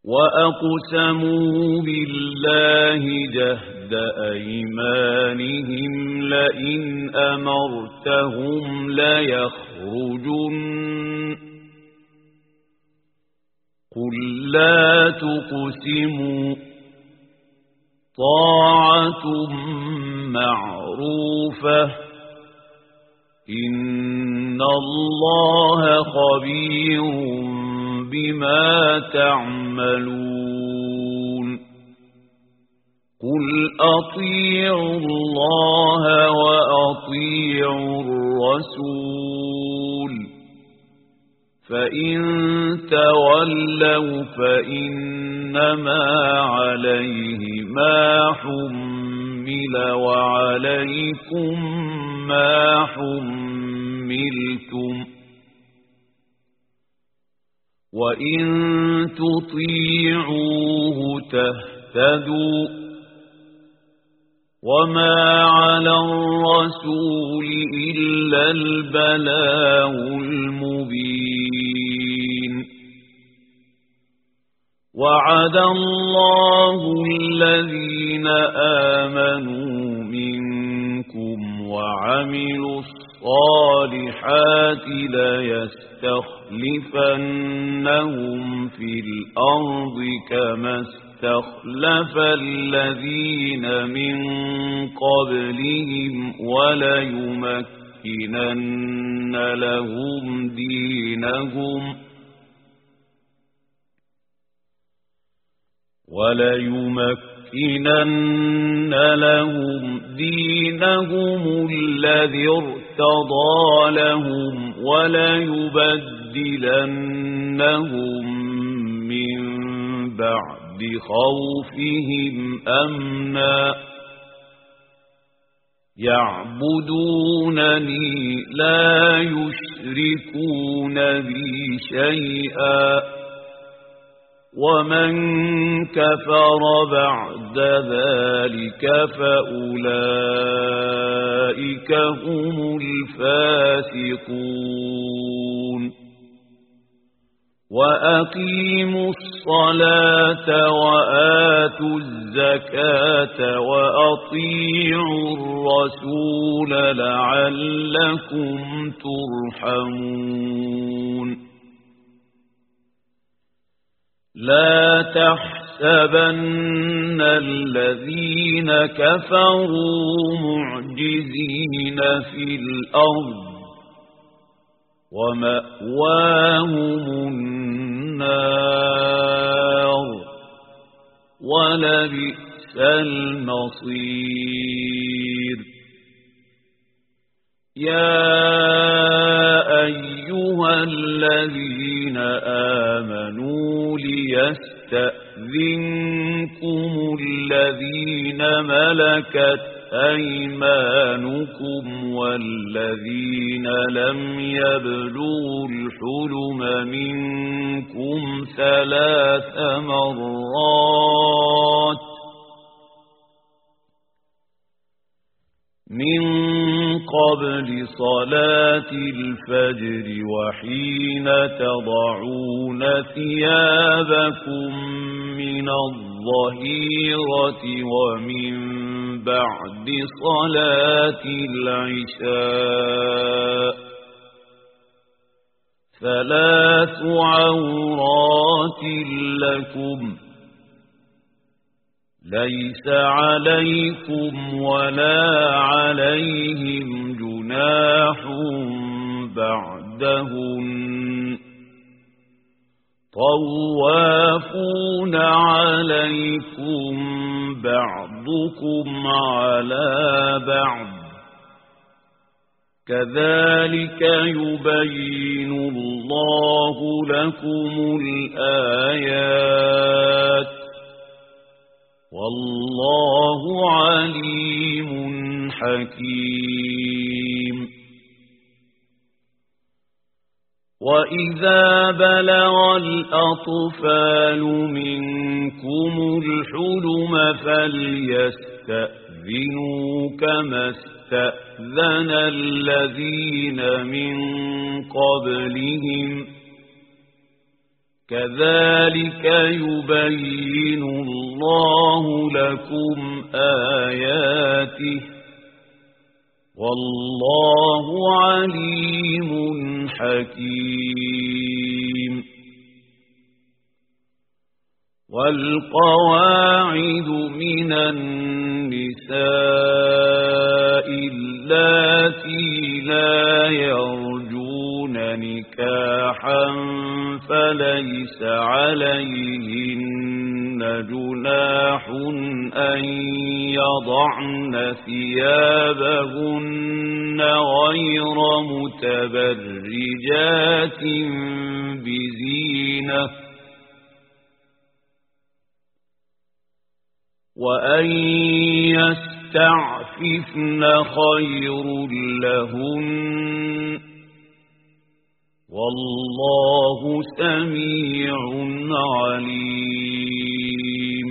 وأقسموا بالله جهد أيمانهم لئن أمرتهم ليخرجن قل لا تقسموا طاعة معروفة إن الله خبير بما تعملون قل أطيعوا الله وأطيعوا الرسول فإن تولوا فإنما عليه ما حمل وعليكم ما حملتم وإن تطيعوه تهتدوا وما على الرسول إلا البلاغ المبين وعد الله الذين آمنوا منكم وعملوا الصالحات ليستخلفنهم في الأرض كما استخلف الذين من قبلهم وليمكنن لهم دينهم الذي ارتضى لهم وليبدلنهم من بعد خوفهم أمنا يعبدونني لا يشركون بي شيئا ومن كفر بعد ذلك فأولئك هم الفاسقون وأقيموا الصلاة وآتوا الزكاة وأطيعوا الرسول لعلكم ترحمون لا تحسبن الذين كفروا معجزين في الأرض ومأواهم النار ولبئس المصير يا أيها الذين آمنوا ليستأذنكم الذين ملكت أيمانكم والذين لم يبلغوا الحلم منكم 3 مرات من قبل صلاة الفجر وحين تضعون ثيابكم من الظهيرة ومن بعد صلاة العشاء 3 عورات لكم ليس عليكم ولا عليهم جناح بعدهن طوافون عليكم بعضكم على بعض كذلك يبين الله لكم الآيات والله عليم حكيم وإذا بلغ الأطفال منكم الحلم فليستأذنوا كما استأذن الذين من قبلهم كذلك يبين الله لكم آياته والله عليم حكيم. والقواعد من النساء اللاتي لا يرجون نكاحا فليس عليهن جناح أن يضعن ثيابهن غير متبرجات بزينة وأن يستعففن خير لهن والله سميع عليم.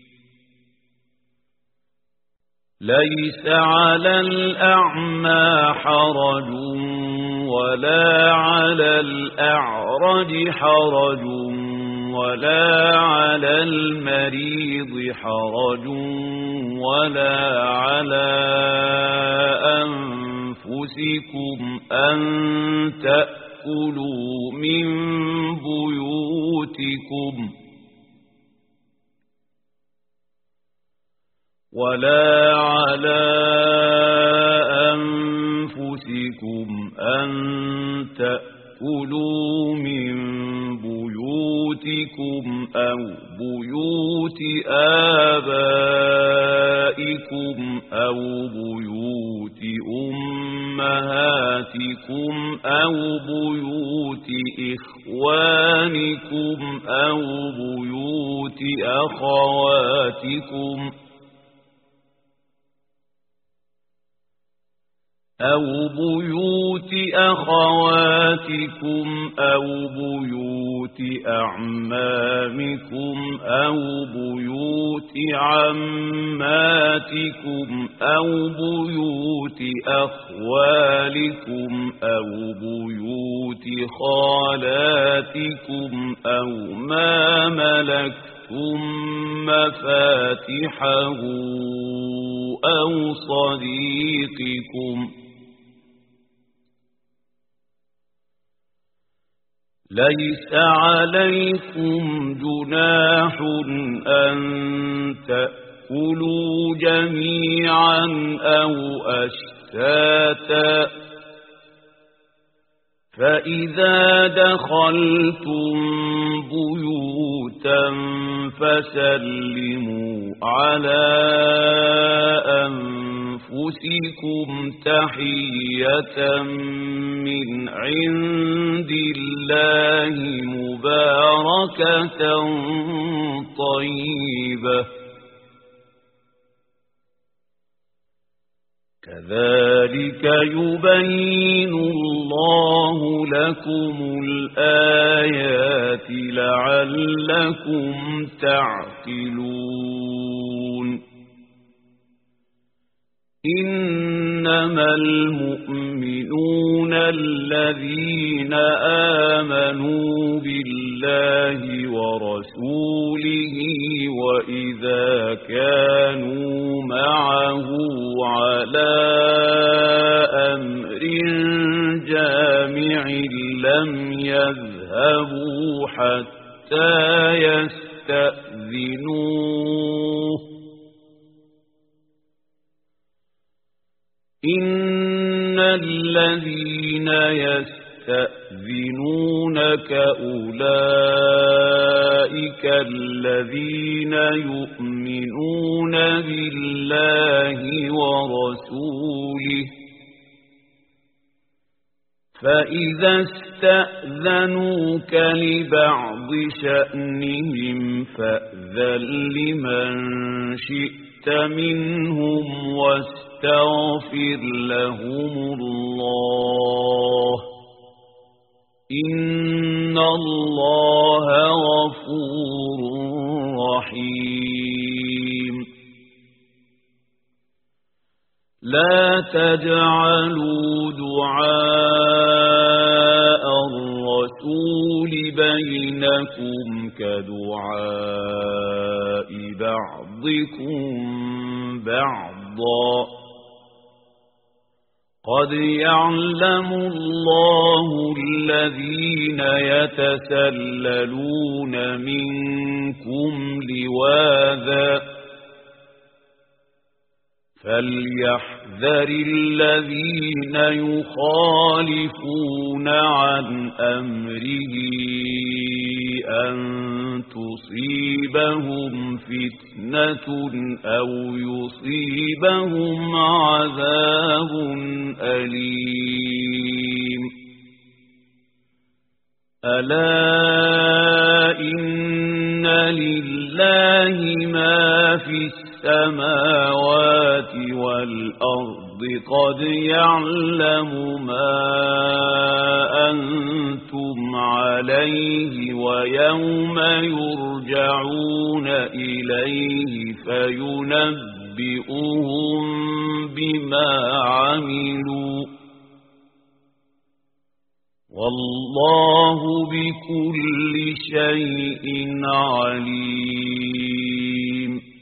ليس على الأعمى حرج ولا على الأعرج حرج ولا على المريض حرج ولا على أنفسكم أن تأكلوا من بيوتكم ولا على أنفسكم أن تأكلوا من بيوتكم أو بيوت آبائكم أو بيوت أمهاتكم أو بيوت إخوانكم أو بيوت أخواتكم أو بيوت أخواتكم أو بيوت أعمامكم أو بيوت عماتكم أو بيوت أخوالكم أو بيوت خالاتكم أو ما ملكتم مفاتحه أو صديقكم ليس عليكم جناح أن تأكلوا جميعا أو أشتاتا فإذا دخلتم بيوتا فسلموا على أنفسكم تحية من عند الله مباركة طيبة كذلك يبين الله لكم الآيات لعلكم تعقلون. إنما المؤمنون الذين آمنوا بالله ورسوله وإذا كانوا معه على أمر جامع لم يذهبوا حتى يستأذنوه إن الذين يستأذنونك أولئك الذين يؤمنون بالله ورسوله فإذا استأذنوك لبعض شأنهم فأذن لمن شئت منهم واستغفر لهم الله إن الله غفور رحيم. لا تجعلوا دعاء الرسول بينكم كدعاء بعضكم بعضا قد يعلم الله الذين يتسللون منكم لواذا فليحذر الذين يخالفون عن أمره أن تصيبهم فتنة أو يصيبهم عذاب أليم ألا إن لله ما في السماوات والأرض قد يعلم ما أنتم عليه ويوم يرجعون إليه فينبئهم بما عملوا والله بكل شيء عليم